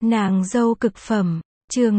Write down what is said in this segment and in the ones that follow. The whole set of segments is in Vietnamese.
Nàng dâu cực phẩm, chương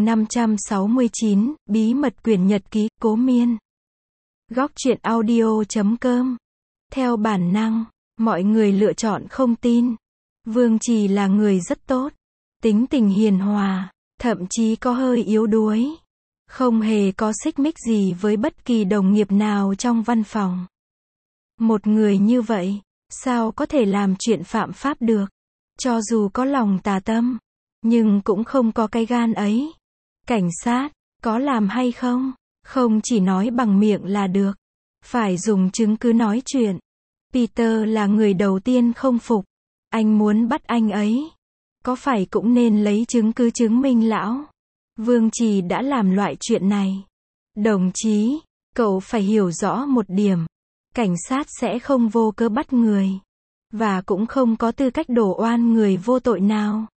569, bí mật quyển nhật ký, Cố Miên. Góc truyện audio.com. Theo bản năng, mọi người lựa chọn không tin. Vương Trì là người rất tốt, tính tình hiền hòa, thậm chí có hơi yếu đuối. Không hề có xích mích gì với bất kỳ đồng nghiệp nào trong văn phòng. Một người như vậy, sao có thể làm chuyện phạm pháp được? Cho dù có lòng tà tâm, nhưng cũng không có cái gan ấy. Cảnh sát, có làm hay không? Không chỉ nói bằng miệng là được. Phải dùng chứng cứ nói chuyện. Peter là người đầu tiên không phục. Anh muốn bắt anh ấy. Có phải cũng nên lấy chứng cứ chứng minh lão Vương Trì đã làm loại chuyện này. Đồng chí, cậu phải hiểu rõ một điểm. Cảnh sát sẽ không vô cớ bắt người. Và cũng không có tư cách đổ oan người vô tội nào.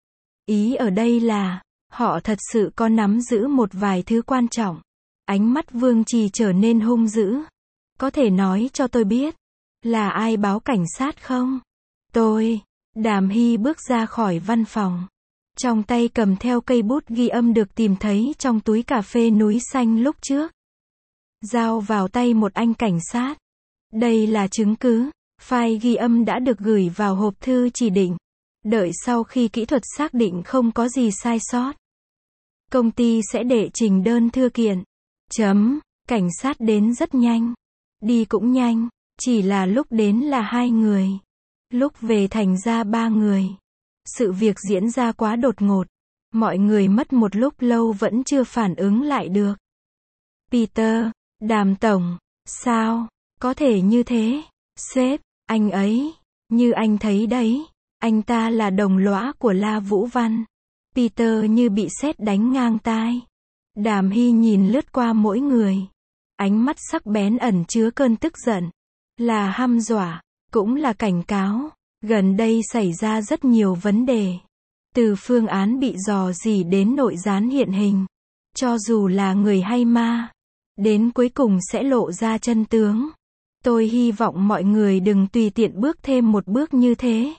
Ý ở đây là, họ thật sự có nắm giữ một vài thứ quan trọng. Ánh mắt Vương Trì trở nên hung dữ. Có thể nói cho tôi biết, là ai báo cảnh sát không? Tôi. Đàm Hy bước ra khỏi văn phòng. Trong tay cầm theo cây bút ghi âm được tìm thấy trong túi cà phê núi xanh lúc trước. Giao vào tay một anh cảnh sát. Đây là chứng cứ. File ghi âm đã được gửi vào hộp thư chỉ định. Đợi sau khi kỹ thuật xác định không có gì sai sót, công ty sẽ đệ trình đơn thư kiện. Cảnh sát đến rất nhanh. Đi cũng nhanh. Chỉ là lúc đến là 2 người. Lúc về thành ra 3 người. Sự việc diễn ra quá đột ngột. Mọi người mất một lúc lâu vẫn chưa phản ứng lại được. Peter, Đàm tổng, sao? Có thể như thế? Sếp, anh ấy, như anh thấy đấy. Anh ta là đồng lõa của La Vũ Văn. Peter như bị sét đánh ngang tai. Đàm Hy nhìn lướt qua mỗi người. Ánh mắt sắc bén ẩn chứa cơn tức giận. Là hăm dọa, cũng là cảnh cáo. Gần đây xảy ra rất nhiều vấn đề. Từ phương án bị dò dỉ đến nội gián hiện hình. Cho dù là người hay ma, đến cuối cùng sẽ lộ ra chân tướng. Tôi hy vọng mọi người đừng tùy tiện bước thêm một bước như thế.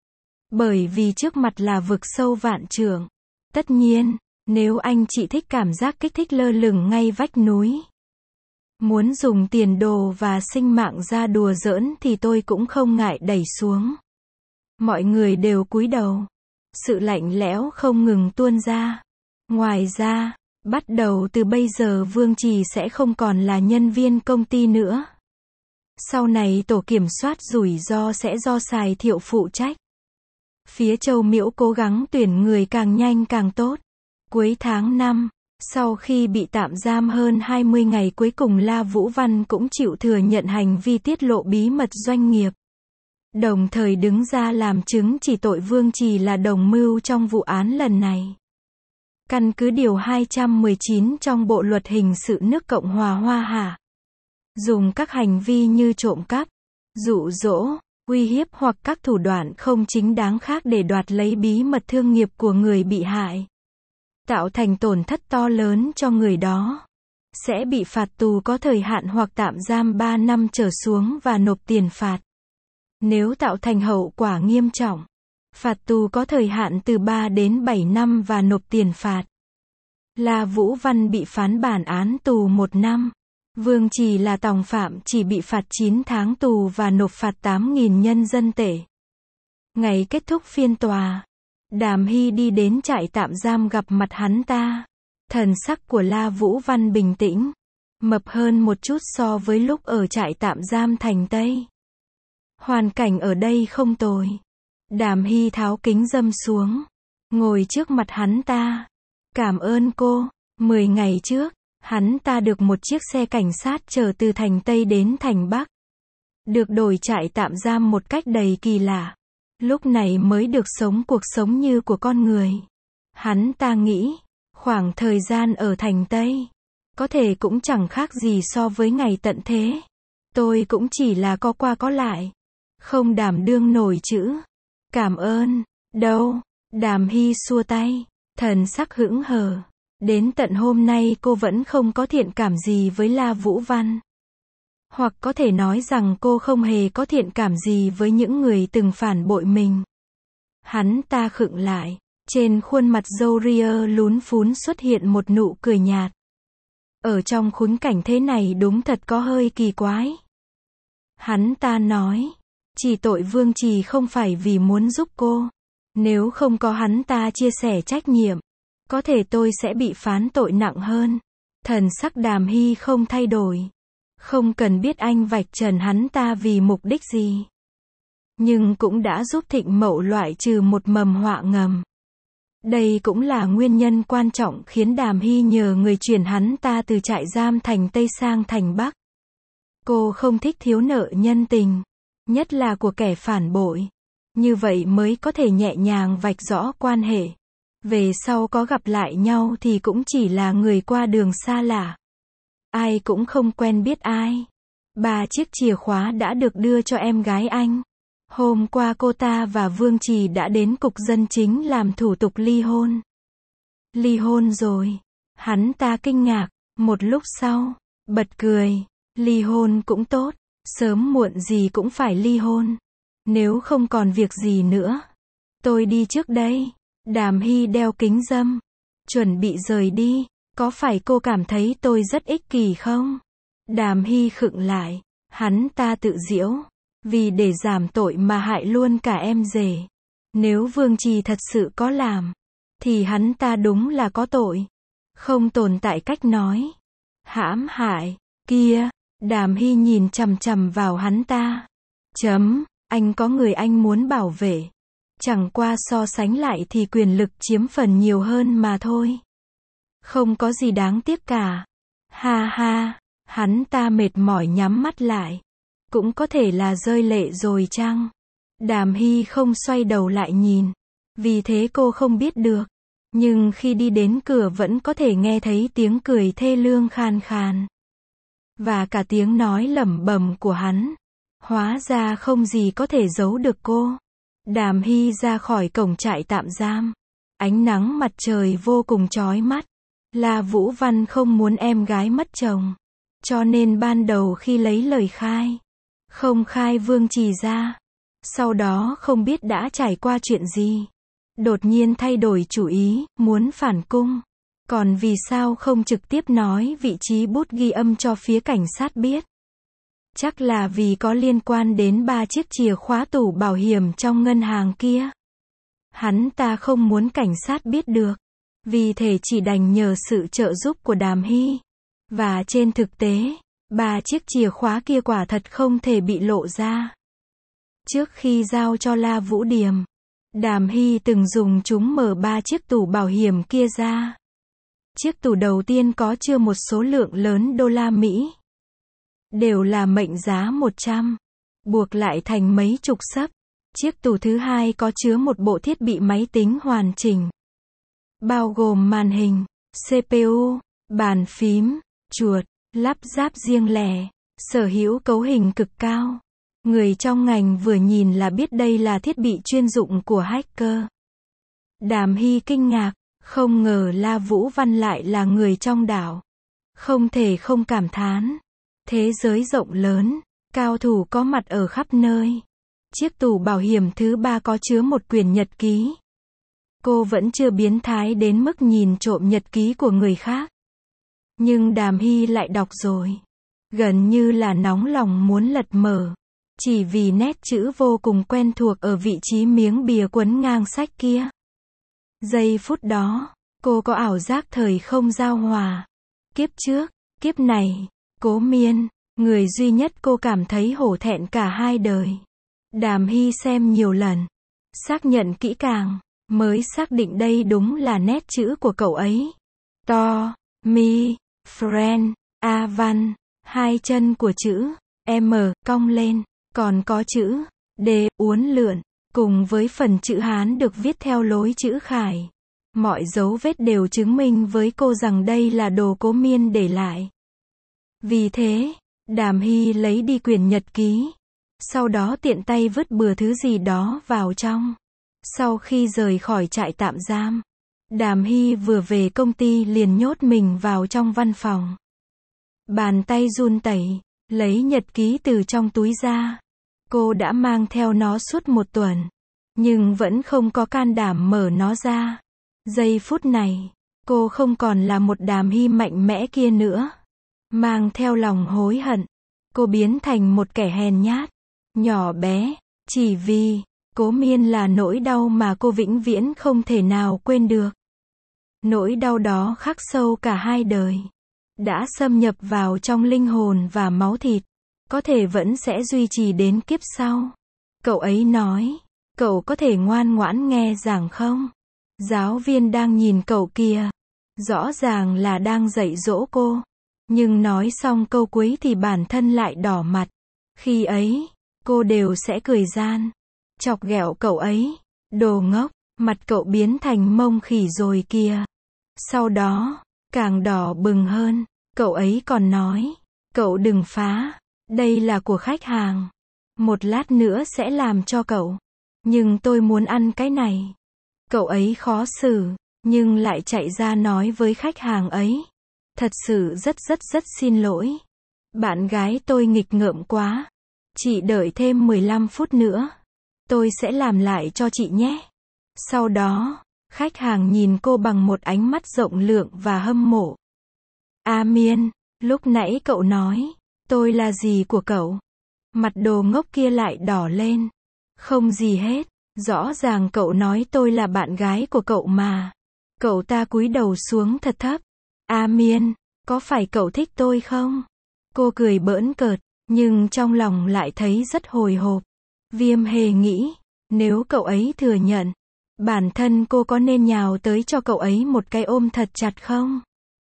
Bởi vì trước mặt là vực sâu vạn trượng. Tất nhiên, nếu anh chị thích cảm giác kích thích lơ lửng ngay vách núi, muốn dùng tiền đồ và sinh mạng ra đùa giỡn thì tôi cũng không ngại đẩy xuống. Mọi người đều cúi đầu. Sự lạnh lẽo không ngừng tuôn ra. Ngoài ra, bắt đầu từ bây giờ Vương Trì sẽ không còn là nhân viên công ty nữa. Sau này tổ kiểm soát rủi ro sẽ do Sài Thiệu phụ trách. Phía Châu Miễu cố gắng tuyển người càng nhanh càng tốt. Cuối tháng 5, sau khi bị tạm giam hơn 20 ngày cuối cùng La Vũ Văn cũng chịu thừa nhận hành vi tiết lộ bí mật doanh nghiệp. Đồng thời đứng ra làm chứng chỉ tội Vương Trì là đồng mưu trong vụ án lần này. Căn cứ điều 219 trong Bộ luật hình sự nước Cộng hòa Hoa Hạ. Dùng các hành vi như trộm cắp, dụ dỗ, uy hiếp hoặc các thủ đoạn không chính đáng khác để đoạt lấy bí mật thương nghiệp của người bị hại. Tạo thành tổn thất to lớn cho người đó. Sẽ bị phạt tù có thời hạn hoặc tạm giam 3 năm trở xuống và nộp tiền phạt. Nếu tạo thành hậu quả nghiêm trọng, phạt tù có thời hạn từ 3 đến 7 năm và nộp tiền phạt. La Vũ Văn bị phán bản án tù 1 năm. Vương Trì là tòng phạm chỉ bị phạt 9 tháng tù và nộp phạt 8.000 nhân dân tệ. Ngày kết thúc phiên tòa, Đàm Hy đi đến trại tạm giam gặp mặt hắn ta. Thần sắc của La Vũ Văn bình tĩnh, mập hơn một chút so với lúc ở trại tạm giam Thành Tây. Hoàn cảnh ở đây không tồi. Đàm Hy tháo kính râm xuống, ngồi trước mặt hắn ta. Cảm ơn cô. 10 ngày trước, hắn ta được một chiếc xe cảnh sát chở từ Thành Tây đến Thành Bắc. Được đổi trại tạm giam một cách đầy kỳ lạ. Lúc này mới được sống cuộc sống như của con người. Hắn ta nghĩ, khoảng thời gian ở Thành Tây, có thể cũng chẳng khác gì so với ngày tận thế. Tôi cũng chỉ là có qua có lại. Không đảm đương nổi chữ. Cảm ơn. Đâu? Đàm Hy xua tay. Thần sắc hững hờ. Đến tận hôm nay cô vẫn không có thiện cảm gì với La Vũ Văn. Hoặc có thể nói rằng cô không hề có thiện cảm gì với những người từng phản bội mình. Hắn ta khựng lại. Trên khuôn mặt râu ria lún phún xuất hiện một nụ cười nhạt. Ở trong khốn cảnh thế này đúng thật có hơi kỳ quái. Hắn ta nói, chỉ tội Vương Trì không phải vì muốn giúp cô. Nếu không có hắn ta chia sẻ trách nhiệm, có thể tôi sẽ bị phán tội nặng hơn. Thần sắc Đàm Hy không thay đổi. Không cần biết anh vạch trần hắn ta vì mục đích gì. Nhưng cũng đã giúp Thịnh Mậu loại trừ một mầm họa ngầm. Đây cũng là nguyên nhân quan trọng khiến Đàm Hy nhờ người chuyển hắn ta từ trại giam thành Tây sang thành Bắc. Cô không thích thiếu nợ nhân tình, nhất là của kẻ phản bội. Như vậy mới có thể nhẹ nhàng vạch rõ quan hệ. Về sau có gặp lại nhau thì cũng chỉ là người qua đường xa lạ. Ai cũng không quen biết ai. 3 chiếc chìa khóa đã được đưa cho em gái anh. Hôm qua cô ta và Vương Trì đã đến cục dân chính làm thủ tục ly hôn. Ly hôn rồi. Hắn ta kinh ngạc. Một lúc sau, bật cười. Ly hôn cũng tốt. Sớm muộn gì cũng phải ly hôn. Nếu không còn việc gì nữa, tôi đi trước đây. Đàm Hy đeo kính râm, chuẩn bị rời đi. Có phải cô cảm thấy tôi rất ích kỷ không? Đàm Hy khựng lại. Hắn ta tự giễu. Vì để giảm tội mà hại luôn cả em rể. Nếu Vương Trì thật sự có làm, thì hắn ta đúng là có tội. Không tồn tại cách nói hãm hại. Kia, Đàm Hy nhìn chằm chằm vào hắn ta. Anh có người anh muốn bảo vệ. Chẳng qua so sánh lại thì quyền lực chiếm phần nhiều hơn mà thôi. Không có gì đáng tiếc cả. Ha ha, hắn ta mệt mỏi nhắm mắt lại. Cũng có thể là rơi lệ rồi chăng? Đàm Hy không xoay đầu lại nhìn. Vì thế cô không biết được. Nhưng khi đi đến cửa vẫn có thể nghe thấy tiếng cười thê lương khan khan. Và cả tiếng nói lẩm bẩm của hắn. Hóa ra không gì có thể giấu được cô. Đàm Hy ra khỏi cổng trại tạm giam. Ánh nắng mặt trời vô cùng chói mắt. La Vũ Văn không muốn em gái mất chồng. Cho nên ban đầu khi lấy lời khai, không khai Vương Trì ra. Sau đó không biết đã trải qua chuyện gì. Đột nhiên thay đổi chủ ý, muốn phản cung. Còn vì sao không trực tiếp nói vị trí bút ghi âm cho phía cảnh sát biết? Chắc là vì có liên quan đến 3 chiếc chìa khóa tủ bảo hiểm trong ngân hàng kia. Hắn ta không muốn cảnh sát biết được. Vì thế chỉ đành nhờ sự trợ giúp của Đàm Hy. Và trên thực tế, 3 chiếc chìa khóa kia quả thật không thể bị lộ ra. Trước khi giao cho La Vũ Điềm, Đàm Hy từng dùng chúng mở 3 chiếc tủ bảo hiểm kia ra. Chiếc tủ đầu tiên có chứa một số lượng lớn đô la Mỹ. Đều là mệnh giá 100. Buộc lại thành mấy chục xấp. Chiếc tủ thứ hai có chứa một bộ thiết bị máy tính hoàn chỉnh. Bao gồm màn hình, CPU, bàn phím, chuột, lắp ráp riêng lẻ, sở hữu cấu hình cực cao. Người trong ngành vừa nhìn là biết đây là thiết bị chuyên dụng của hacker. Đàm Hy kinh ngạc, không ngờ La Vũ Văn lại là người trong đảo. Không thể không cảm thán. Thế giới rộng lớn, cao thủ có mặt ở khắp nơi. Chiếc tủ bảo hiểm thứ 3 có chứa một quyển nhật ký. Cô vẫn chưa biến thái đến mức nhìn trộm nhật ký của người khác. Nhưng Đàm Hy lại đọc rồi. Gần như là nóng lòng muốn lật mở. Chỉ vì nét chữ vô cùng quen thuộc ở vị trí miếng bìa quấn ngang sách kia. Giây phút đó, cô có ảo giác thời không giao hòa. Kiếp trước, kiếp này, Cố Miên, người duy nhất cô cảm thấy hổ thẹn cả hai đời. Đàm Hy xem nhiều lần, xác nhận kỹ càng, mới xác định đây đúng là nét chữ của cậu ấy. To, mi, friend, A văn, hai chân của chữ M cong lên, còn có chữ D uốn lượn, cùng với phần chữ Hán được viết theo lối chữ Khải. Mọi dấu vết đều chứng minh với cô rằng đây là đồ Cố Miên để lại. Vì thế, Đàm Hy lấy đi quyển nhật ký. Sau đó tiện tay vứt bừa thứ gì đó vào trong. Sau khi rời khỏi trại tạm giam, Đàm Hy vừa về công ty liền nhốt mình vào trong văn phòng. Bàn tay run rẩy, lấy nhật ký từ trong túi ra. Cô đã mang theo nó suốt 1 tuần. nhưng vẫn không có can đảm mở nó ra. Giây phút này, cô không còn là một Đàm Hy mạnh mẽ kia nữa. Mang theo lòng hối hận, cô biến thành một kẻ hèn nhát, nhỏ bé, chỉ vì Cố Miên là nỗi đau mà cô vĩnh viễn không thể nào quên được. Nỗi đau đó khắc sâu cả hai đời, đã xâm nhập vào trong linh hồn và máu thịt, có thể vẫn sẽ duy trì đến kiếp sau. Cậu ấy nói, cậu có thể ngoan ngoãn nghe giảng không? Giáo viên đang nhìn cậu kìa, rõ ràng là đang dạy dỗ cô, nhưng nói xong câu cuối thì bản thân lại đỏ mặt. Khi ấy, cô đều sẽ cười gian, chọc ghẹo cậu ấy, đồ ngốc, mặt cậu biến thành mông khỉ rồi kìa. Sau đó, càng đỏ bừng hơn, cậu ấy còn nói, cậu đừng phá, đây là của khách hàng. Một lát nữa sẽ làm cho cậu. Nhưng tôi muốn ăn cái này. Cậu ấy khó xử, nhưng lại chạy ra nói với khách hàng ấy. Thật sự rất xin lỗi. Bạn gái tôi nghịch ngợm quá. Chị đợi thêm 15 phút nữa. Tôi sẽ làm lại cho chị nhé. Sau đó, khách hàng nhìn cô bằng một ánh mắt rộng lượng và hâm mộ. A Miên, lúc nãy cậu nói, tôi là gì của cậu? Mặt đồ ngốc kia lại đỏ lên. Không gì hết, rõ ràng cậu nói tôi là bạn gái của cậu mà. Cậu ta cúi đầu xuống thật thấp. A Miên, có phải cậu thích tôi không? Cô cười bỡn cợt, nhưng trong lòng lại thấy rất hồi hộp. Viêm hề nghĩ, nếu cậu ấy thừa nhận, bản thân cô có nên nhào tới cho cậu ấy một cái ôm thật chặt không?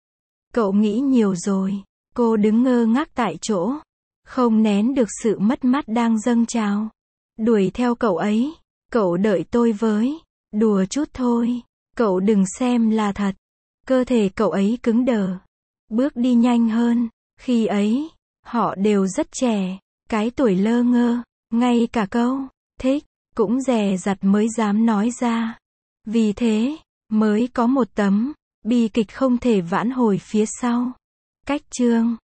Cậu nghĩ nhiều rồi. Cô đứng ngơ ngác tại chỗ, không nén được sự mất mát đang dâng trào. Đuổi theo cậu ấy. Cậu đợi tôi với. Đùa chút thôi. Cậu đừng xem là thật. Cơ thể cậu ấy cứng đờ. Bước đi nhanh hơn. Khi ấy, họ đều rất trẻ. Cái tuổi lơ ngơ. Ngay cả câu thích cũng dè dặt mới dám nói ra. Vì thế, mới có một tấm bi kịch không thể vãn hồi phía sau. Cách chương